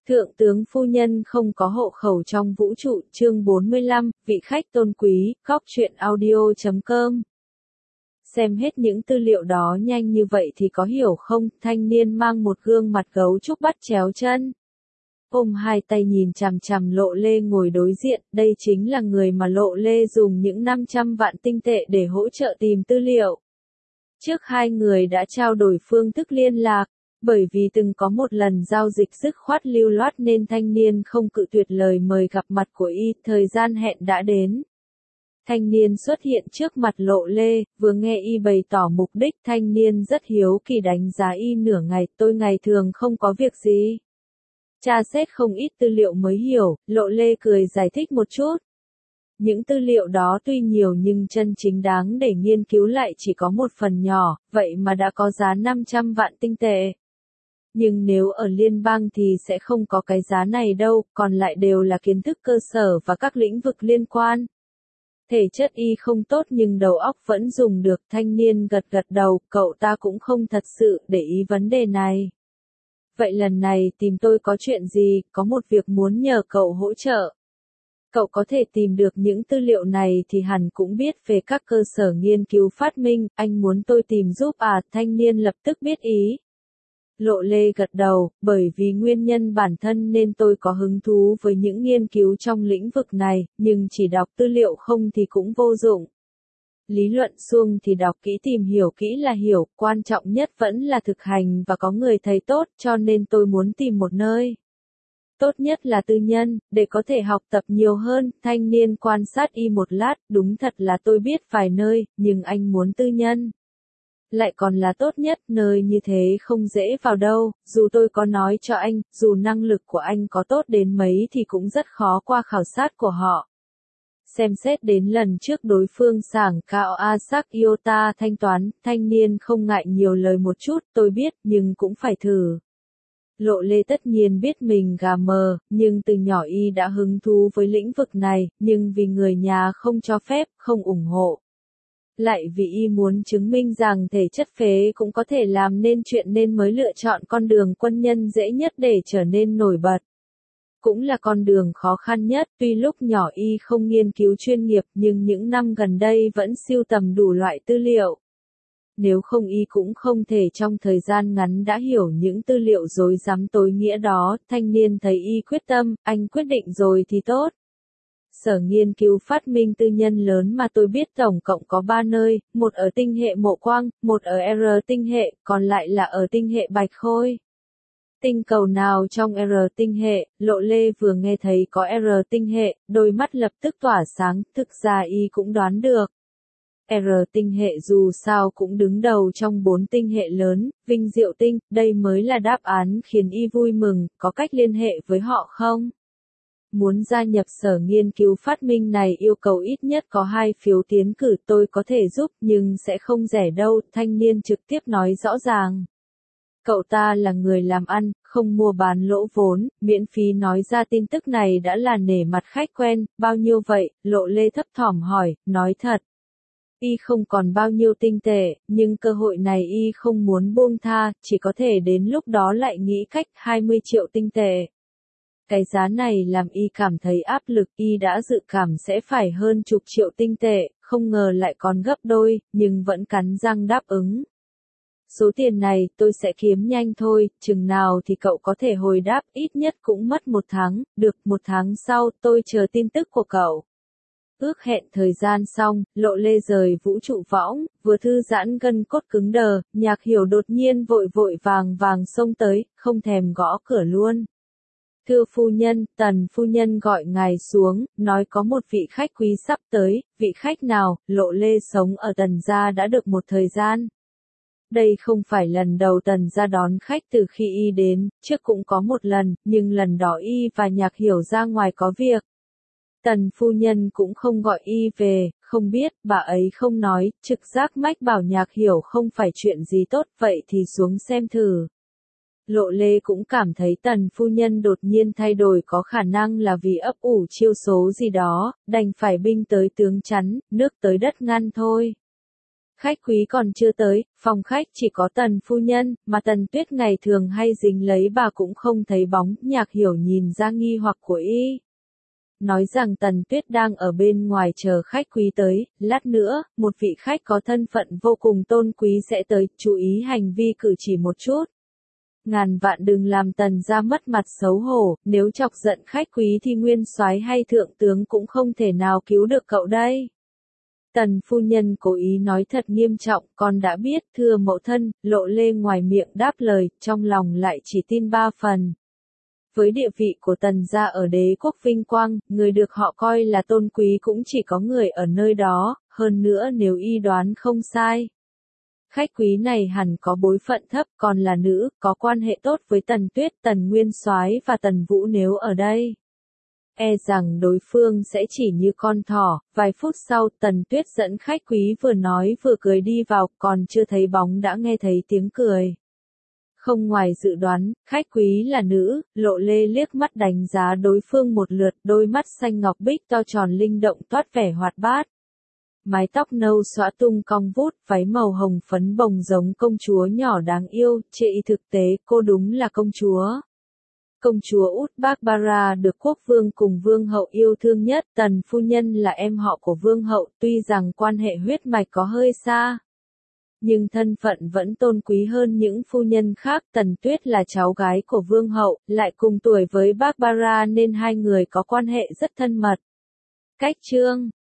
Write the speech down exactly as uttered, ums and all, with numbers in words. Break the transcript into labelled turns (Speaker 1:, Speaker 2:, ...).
Speaker 1: Thượng tướng phu nhân không có hộ khẩu trong vũ trụ, chương bốn mươi lăm, vị khách tôn quý, góc truyện audio chấm com. Xem hết những tư liệu đó nhanh như vậy thì có hiểu không, thanh niên mang một gương mặt gấu trúc bắt chéo chân. Ôm hai tay nhìn chằm chằm Lộ Lê ngồi đối diện, đây chính là người mà Lộ Lê dùng những năm trăm vạn tinh tệ để hỗ trợ tìm tư liệu. Trước hai người đã trao đổi phương thức liên lạc. Bởi vì từng có một lần giao dịch dứt khoát lưu loát nên thanh niên không cự tuyệt lời mời gặp mặt của y, thời gian hẹn đã đến. Thanh niên xuất hiện trước mặt Lộ Lê, vừa nghe y bày tỏ mục đích, thanh niên rất hiếu kỳ đánh giá y nửa ngày, tôi ngày thường không có việc gì. Tra xét không ít tư liệu mới hiểu, Lộ Lê cười giải thích một chút. Những tư liệu đó tuy nhiều nhưng chân chính đáng để nghiên cứu lại chỉ có một phần nhỏ, vậy mà đã có giá năm trăm vạn tinh tệ. Nhưng nếu ở liên bang thì sẽ không có cái giá này đâu, còn lại đều là kiến thức cơ sở và các lĩnh vực liên quan. Thể chất y không tốt nhưng đầu óc vẫn dùng được, thanh niên gật gật đầu, cậu ta cũng không thật sự để ý vấn đề này. Vậy lần này tìm tôi có chuyện gì, có một việc muốn nhờ cậu hỗ trợ. Cậu có thể tìm được những tư liệu này thì hẳn cũng biết về các cơ sở nghiên cứu phát minh, anh muốn tôi tìm giúp à, thanh niên lập tức biết ý. Lộ Lê gật đầu, bởi vì nguyên nhân bản thân nên tôi có hứng thú với những nghiên cứu trong lĩnh vực này, nhưng chỉ đọc tư liệu không thì cũng vô dụng. Lý luận suông thì đọc kỹ tìm hiểu kỹ là hiểu, quan trọng nhất vẫn là thực hành và có người thầy tốt, cho nên tôi muốn tìm một nơi. Tốt nhất là tư nhân, để có thể học tập nhiều hơn, thanh niên quan sát y một lát, đúng thật là tôi biết vài nơi, nhưng anh muốn tư nhân. Lại còn là tốt nhất, nơi như thế không dễ vào đâu, dù tôi có nói cho anh, dù năng lực của anh có tốt đến mấy thì cũng rất khó qua khảo sát của họ. Xem xét đến lần trước đối phương sảng cao Asak Iota thanh toán, thanh niên không ngại nhiều lời một chút, tôi biết, nhưng cũng phải thử. Lộ Lê tất nhiên biết mình gà mờ, nhưng từ nhỏ y đã hứng thú với lĩnh vực này, nhưng vì người nhà không cho phép, không ủng hộ. Lại vì y muốn chứng minh rằng thể chất phế cũng có thể làm nên chuyện nên mới lựa chọn con đường quân nhân dễ nhất để trở nên nổi bật. Cũng là con đường khó khăn nhất, tuy lúc nhỏ y không nghiên cứu chuyên nghiệp nhưng những năm gần đây vẫn sưu tầm đủ loại tư liệu. Nếu không y cũng không thể trong thời gian ngắn đã hiểu những tư liệu rối rắm tối nghĩa đó, thanh niên thấy y quyết tâm, anh quyết định rồi thì tốt. Sở nghiên cứu phát minh tư nhân lớn mà tôi biết tổng cộng có ba nơi, một ở tinh hệ Mộ Quang, một ở R tinh hệ, còn lại là ở tinh hệ Bạch Khôi. Tinh cầu nào trong R tinh hệ, Lộ Lê vừa nghe thấy có R tinh hệ, đôi mắt lập tức tỏa sáng, thực ra y cũng đoán được. R tinh hệ dù sao cũng đứng đầu trong bốn tinh hệ lớn, Vinh Diệu tinh, đây mới là đáp án khiến y vui mừng, có cách liên hệ với họ không? Muốn gia nhập sở nghiên cứu phát minh này yêu cầu ít nhất có hai phiếu tiến cử, tôi có thể giúp nhưng sẽ không rẻ đâu, thanh niên trực tiếp nói rõ ràng. Cậu ta là người làm ăn, không mua bán lỗ vốn, miễn phí nói ra tin tức này đã là nể mặt khách quen, bao nhiêu vậy, Lộ Lê thấp thỏm hỏi, nói thật. Y không còn bao nhiêu tinh tệ, nhưng cơ hội này y không muốn buông tha, chỉ có thể đến lúc đó lại nghĩ cách hai mươi triệu tinh tệ. Cái giá này làm y cảm thấy áp lực, y đã dự cảm sẽ phải hơn chục triệu tinh tệ, không ngờ lại còn gấp đôi, nhưng vẫn cắn răng đáp ứng. Số tiền này tôi sẽ kiếm nhanh thôi, chừng nào thì cậu có thể hồi đáp, ít nhất cũng mất một tháng, được một tháng sau tôi chờ tin tức của cậu. Ước hẹn thời gian xong, Lộ Lê rời vũ trụ võng, vừa thư giãn gân cốt cứng đờ, Nhạc Hiểu đột nhiên vội vội vàng vàng xông tới, không thèm gõ cửa luôn. Thưa phu nhân, Tần phu nhân gọi ngài xuống, nói có một vị khách quý sắp tới, vị khách nào, Lộ Lê sống ở Tần gia đã được một thời gian. Đây không phải lần đầu Tần gia đón khách từ khi y đến, trước cũng có một lần, nhưng lần đó y và Nhạc Hiểu ra ngoài có việc. Tần phu nhân cũng không gọi y về, không biết, bà ấy không nói, trực giác mách bảo Nhạc Hiểu không phải chuyện gì tốt, vậy thì xuống xem thử. Lộ Lê cũng cảm thấy Tần phu nhân đột nhiên thay đổi có khả năng là vì ấp ủ chiêu số gì đó, đành phải binh tới tướng chắn, nước tới đất ngăn thôi. Khách quý còn chưa tới, phòng khách chỉ có Tần phu nhân, mà Tần Tuyết ngày thường hay dính lấy bà cũng không thấy bóng, Nhạc Hiểu nhìn ra nghi hoặc của y. Nói rằng Tần Tuyết đang ở bên ngoài chờ khách quý tới, lát nữa, một vị khách có thân phận vô cùng tôn quý sẽ tới, chú ý hành vi cử chỉ một chút. Ngàn vạn đừng làm Tần gia mất mặt xấu hổ, nếu chọc giận khách quý thì nguyên soái hay thượng tướng cũng không thể nào cứu được cậu đây. Tần phu nhân cố ý nói thật nghiêm trọng, con đã biết, thưa mẫu thân, Lộ Lê ngoài miệng đáp lời, trong lòng lại chỉ tin ba phần. Với địa vị của Tần gia ở đế quốc vinh quang, người được họ coi là tôn quý cũng chỉ có người ở nơi đó, hơn nữa nếu y đoán không sai. Khách quý này hẳn có bối phận thấp, còn là nữ, có quan hệ tốt với Tần Tuyết, Tần Nguyên Soái và Tần Vũ nếu ở đây. E rằng đối phương sẽ chỉ như con thỏ, vài phút sau Tần Tuyết dẫn khách quý vừa nói vừa cười đi vào, còn chưa thấy bóng đã nghe thấy tiếng cười. Không ngoài dự đoán, khách quý là nữ, Lộ Lê liếc mắt đánh giá đối phương một lượt, đôi mắt xanh ngọc bích to tròn linh động toát vẻ hoạt bát. Mái tóc nâu xõa tung cong vút, váy màu hồng phấn bồng giống công chúa nhỏ đáng yêu, trên thực tế cô đúng là công chúa. Công chúa Út Barbara được quốc vương cùng vương hậu yêu thương nhất, Tần phu nhân là em họ của vương hậu, tuy rằng quan hệ huyết mạch có hơi xa. Nhưng thân phận vẫn tôn quý hơn những phu nhân khác, Tần Tuyết là cháu gái của vương hậu, lại cùng tuổi với Barbara nên hai người có quan hệ rất thân mật. Cách chương